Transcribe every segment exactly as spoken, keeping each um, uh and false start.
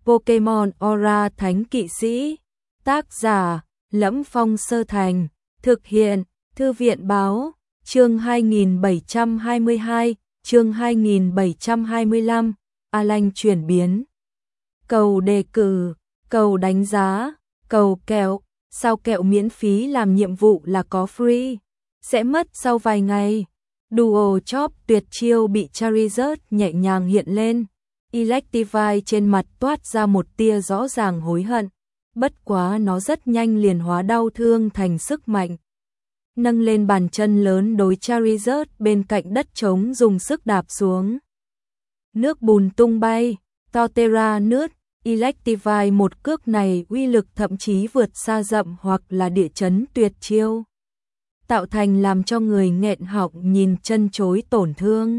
Pokemon Aura Thánh Kỵ Sĩ. Tác giả: Lẫm Phong Sơ Thành. Thực hiện: Thư viện báo. Chương hai nghìn bảy trăm hai mươi hai, chương hai nghìn bảy trăm hai mươi lăm, Alan chuyển biến. Cầu đề cử, cầu đánh giá, cầu kẹo, sao kẹo miễn phí làm nhiệm vụ là có free, sẽ mất sau vài ngày. Duo Chop tuyệt chiêu bị Charizard nhẹ nhàng hiện lên. Electivire trên mặt toát ra một tia rõ ràng hối hận, bất quá nó rất nhanh liền hóa đau thương thành sức mạnh. Nâng lên bàn chân lớn đối Charizard bên cạnh đất trống dùng sức đạp xuống. Nước bùn tung bay, Torterra nứt, Electivire một cước này uy lực thậm chí vượt xa dậm hoặc là địa chấn tuyệt chiêu, tạo thành làm cho người nghẹn họng nhìn chân chối tổn thương.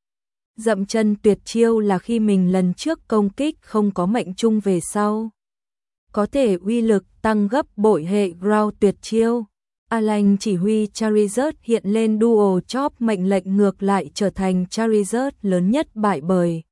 Dậm chân tuyệt chiêu là khi mình lần trước công kích không có mệnh trung về sau, có thể uy lực tăng gấp bội hệ ground tuyệt chiêu. Alan chỉ huy Charizard hiện lên Duo Chop, mệnh lệnh ngược lại trở thành Charizard lớn nhất bại bởi.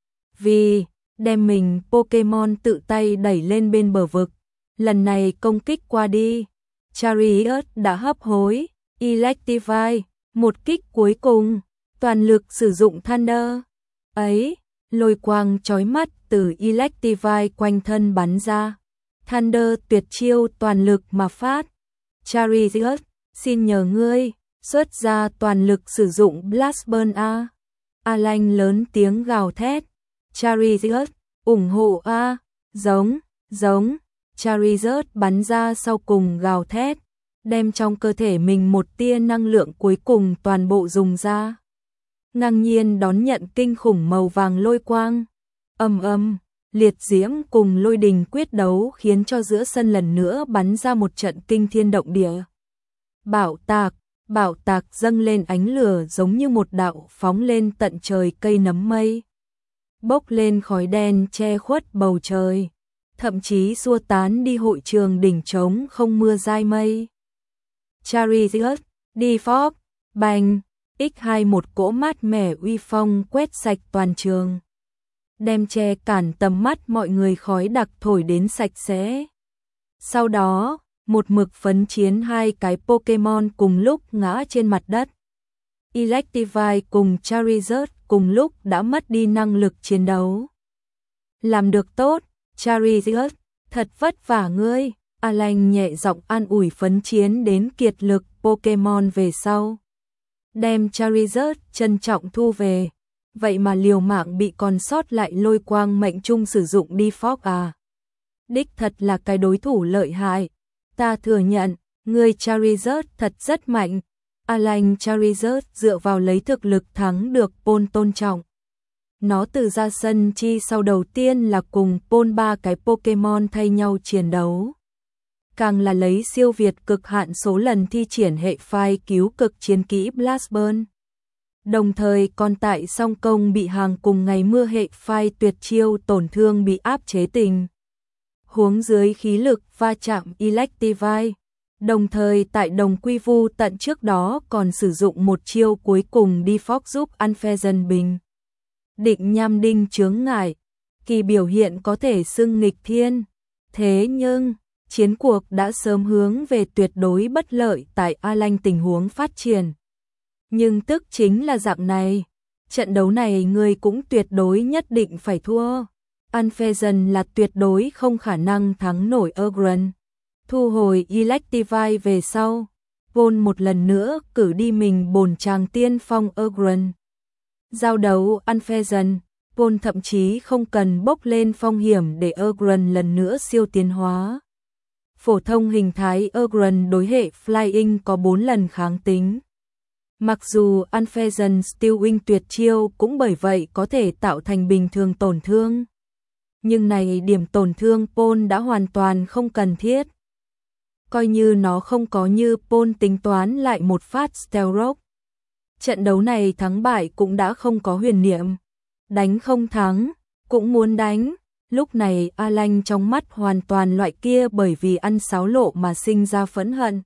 Vì đem mình Pokemon tự tay đẩy lên bên bờ vực, lần này công kích qua đi, Charizard đã hấp hối. Electivire, một kích cuối cùng, toàn lực sử dụng Thunder. Ấy, lôi quang chói mắt từ Electivire quanh thân bắn ra. Thunder tuyệt chiêu toàn lực mà phát. Charizard, xin nhờ ngươi, xuất ra toàn lực sử dụng Blast Burn A. Alan lớn tiếng gào thét. Charizard, ủng hộ A, giống, giống. Charizard bắn ra sau cùng gào thét, đem trong cơ thể mình một tia năng lượng cuối cùng toàn bộ dùng ra. Ngang nhiên đón nhận kinh khủng màu vàng lôi quang. Ầm ầm, liệt diễm cùng lôi đình quyết đấu khiến cho giữa sân lần nữa bắn ra một trận kinh thiên động địa. Bạo tạc, bạo tạc dâng lên ánh lửa giống như một đạo phóng lên tận trời cây nấm mây. Bốc lên khói đen che khuất bầu trời, thậm chí xua tán đi hội trường đỉnh trống không mưa dai mây. Charizard, đi phóc, bành, nhân hai một cỗ mát mẻ uy phong quét sạch toàn trường, đem che cản tầm mắt mọi người khói đặc thổi đến sạch sẽ. Sau đó, một mực phấn chiến hai cái Pokemon cùng lúc ngã trên mặt đất. Electivire cùng Charizard cùng lúc đã mất đi năng lực chiến đấu. Làm được tốt, Charizard, thật vất vả ngươi. Alan nhẹ giọng an ủi phấn chiến đến kiệt lực Pokemon về sau, đem Charizard trân trọng thu về. Vậy mà liều mạng bị còn sót lại lôi quang mệnh trung sử dụng đi phóc à. Đích thật là cái đối thủ lợi hại. Ta thừa nhận, người Charizard thật rất mạnh. Alan Charizard dựa vào lấy thực lực thắng được Paul tôn trọng. Nó từ ra sân chi sau đầu tiên là cùng Paul ba cái Pokemon thay nhau chiến đấu. Càng là lấy siêu việt cực hạn số lần thi triển hệ phai cứu cực chiến kỹ Blast Burn. Đồng thời còn tại song công bị hàng cùng ngày mưa hệ phai tuyệt chiêu tổn thương bị áp chế tình huống dưới khí lực va chạm Electivire. Đồng thời tại đồng quy vu tận trước đó còn sử dụng một chiêu cuối cùng đi phóc giúp Unfezant bình định nham đinh chướng ngại. Kỳ biểu hiện có thể xưng nghịch thiên. Thế nhưng chiến cuộc đã sớm hướng về tuyệt đối bất lợi tại Alan tình huống phát triển. Nhưng tức chính là dạng này, trận đấu này người cũng tuyệt đối nhất định phải thua. Unfezant là tuyệt đối không khả năng thắng nổi Ogren. Thu hồi Electivire về sau, Paul một lần nữa cử đi mình bổn chàng tiên phong Ogren. Giao đấu Unfezant, Paul thậm chí không cần bốc lên phong hiểm để Ogren lần nữa siêu tiến hóa. Phổ thông hình thái Ogren đối hệ Flying có bốn lần kháng tính. Mặc dù Unfezant Steel Wing tuyệt chiêu cũng bởi vậy có thể tạo thành bình thường tổn thương. Nhưng này điểm tổn thương Paul đã hoàn toàn không cần thiết. Coi như nó không có như Paul tính toán lại một phát Stealth Rock. Trận đấu này thắng bại cũng đã không có huyền niệm. Đánh không thắng, cũng muốn đánh. Lúc này Alan trong mắt hoàn toàn loại kia bởi vì ăn sáo lộ mà sinh ra phẫn hận.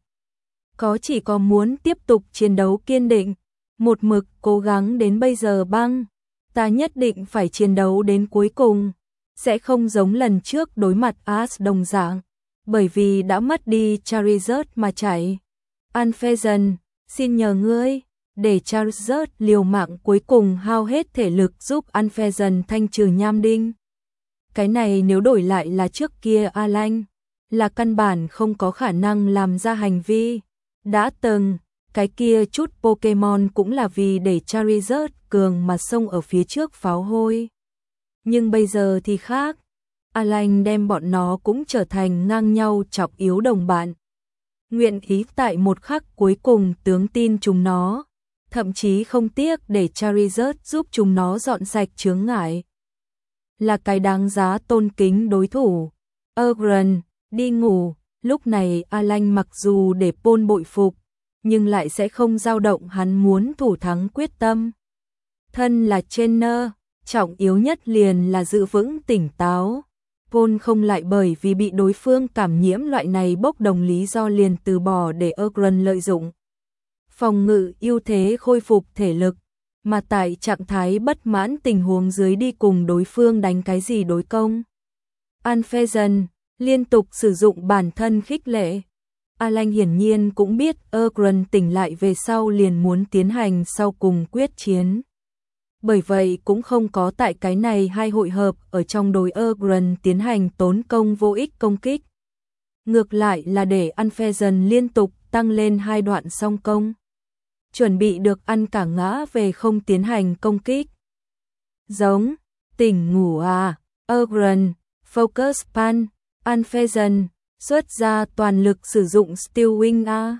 Có chỉ có muốn tiếp tục chiến đấu kiên định, một mực cố gắng đến bây giờ băng. Ta nhất định phải chiến đấu đến cuối cùng. sẽ không giống lần trước đối mặt Ash đồng dạng, bởi vì đã mất đi Charizard mà chạy. Unfezant, xin nhờ ngươi, để Charizard liều mạng cuối cùng hao hết thể lực giúp Unfezant thanh trừ nham đinh. Cái này nếu đổi lại là trước kia Alan, là căn bản không có khả năng làm ra hành vi. Đã từng, cái kia chút Pokemon cũng là vì để Charizard cường mà xông ở phía trước pháo hôi. Nhưng bây giờ thì khác, Alan đem bọn nó cũng trở thành ngang nhau chọc yếu đồng bạn. Nguyện ý tại một khắc cuối cùng tướng tin chúng nó, thậm chí không tiếc để Charizard giúp chúng nó dọn sạch chướng ngại. Là cái đáng giá tôn kính đối thủ. Agron, đi ngủ, lúc này Alan mặc dù để Paul bội phục, nhưng lại sẽ không dao động hắn muốn thủ thắng quyết tâm. Thân là trainer, trọng yếu nhất liền là giữ vững tỉnh táo. Paul không lại bởi vì bị đối phương cảm nhiễm loại này bốc đồng lý do liền từ bỏ để Agron lợi dụng phòng ngự ưu thế khôi phục thể lực, mà tại trạng thái bất mãn tình huống dưới đi cùng đối phương đánh cái gì đối công. Unfezant liên tục sử dụng bản thân khích lệ. Alan hiển nhiên cũng biết Agron tỉnh lại về sau liền muốn tiến hành sau cùng quyết chiến. Bởi vậy cũng không có tại cái này hai hội hợp ở trong đối Agron tiến hành tốn công vô ích công kích. Ngược lại là để Unfezant liên tục tăng lên hai đoạn song công. Chuẩn bị được ăn cả ngã về không tiến hành công kích. Giống, tỉnh ngủ à, Agron, Focus Punch, Unfezant, xuất ra toàn lực sử dụng Steel Wing à.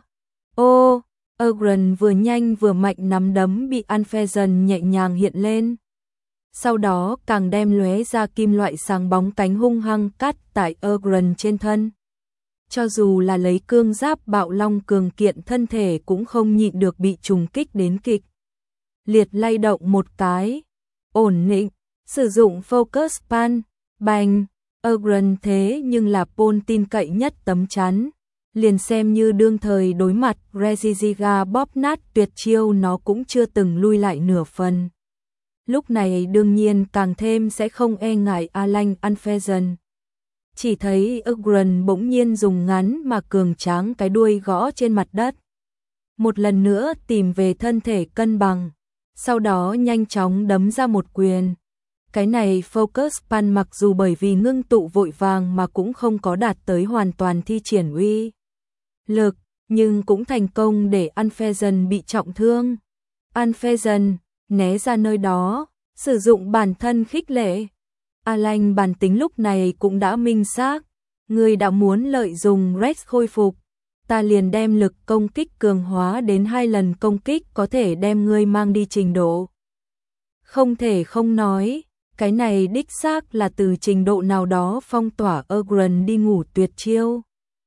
Ô, Agron vừa nhanh vừa mạnh nắm đấm bị Unfezant nhẹ nhàng hiện lên. Sau đó càng đem lóe ra kim loại sáng bóng cánh hung hăng cắt tại Agron trên thân. Cho dù là lấy cương giáp bạo long cường kiện thân thể cũng không nhịn được bị trùng kích đến kịch liệt lay động một cái. Ổn định, sử dụng Focus Punch, bành, Agron thế nhưng là Paul tin cậy nhất tấm chắn. Liền xem như đương thời đối mặt Regigiga bóp nát tuyệt chiêu nó cũng chưa từng lui lại nửa phần. Lúc này đương nhiên càng thêm sẽ không e ngại Alan Unfezant. Chỉ thấy Agron bỗng nhiên dùng ngắn mà cường tráng cái đuôi gõ trên mặt đất. Một lần nữa tìm về thân thể cân bằng, sau đó nhanh chóng đấm ra một quyền. Cái này Focus Punch mặc dù bởi vì ngưng tụ vội vàng mà cũng không có đạt tới hoàn toàn thi triển uy lực, nhưng cũng thành công để Unfezant bị trọng thương. Unfezant né ra nơi đó, sử dụng bản thân khích lệ. Alan bản tính lúc này cũng đã minh xác, ngươi đã muốn lợi dụng Rex khôi phục, ta liền đem lực công kích cường hóa đến hai lần công kích có thể đem ngươi mang đi trình độ. Không thể không nói, cái này đích xác là từ trình độ nào đó phong tỏa Agron đi ngủ tuyệt chiêu.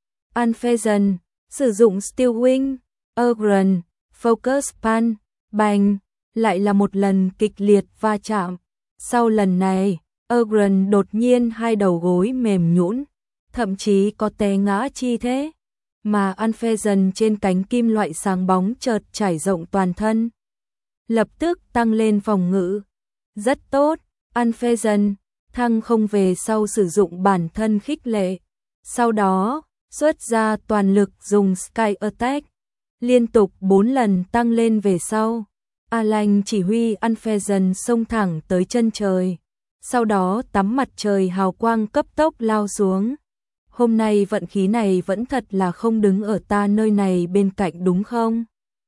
Unfezant sử dụng Steel Wing, Agron, Focus Punch, bành, lại là một lần kịch liệt va chạm. Sau lần này, Agron đột nhiên hai đầu gối mềm nhũn, thậm chí có té ngã chi thế, mà Unfezant trên cánh kim loại sáng bóng chợt trải rộng toàn thân, lập tức tăng lên phòng ngự. Rất tốt, Unfezant thăng không về sau sử dụng bản thân khích lệ, sau đó xuất ra toàn lực dùng Sky Attack, liên tục bốn lần tăng lên về sau. Alan chỉ huy Unfezant xông thẳng tới chân trời, sau đó tắm mặt trời hào quang cấp tốc lao xuống. Hôm nay vận khí này vẫn thật là không đứng ở ta nơi này bên cạnh đúng không?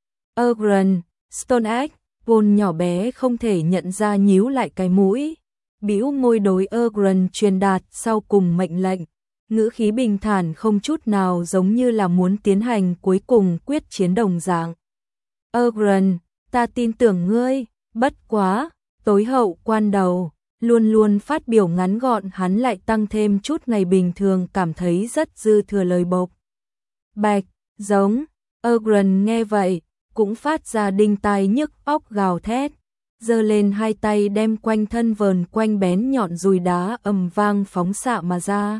Agron, Stone Axe, Paul nhỏ bé không thể nhận ra nhíu lại cái mũi, bĩu môi đối Agron truyền đạt sau cùng mệnh lệnh, ngữ khí bình thản không chút nào giống như là muốn tiến hành cuối cùng quyết chiến đồng dạng. Agron, ta tin tưởng ngươi, bất quá, tối hậu quan đầu, luôn luôn phát biểu ngắn gọn hắn lại tăng thêm chút ngày bình thường cảm thấy rất dư thừa lời bộc bạch, giống. Agron nghe vậy, cũng phát ra đinh tai nhức óc gào thét, giơ lên hai tay đem quanh thân vờn quanh bén nhọn dùi đá ầm vang phóng xạ mà ra.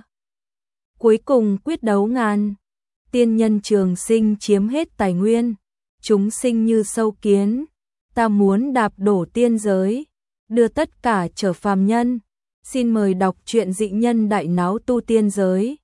Cuối cùng quyết đấu ngàn, tiên nhân trường sinh chiếm hết tài nguyên, chúng sinh như sâu kiến, ta muốn đạp đổ tiên giới, đưa tất cả trở phàm nhân, Xin mời đọc truyện Dị nhân đại náo tu tiên giới.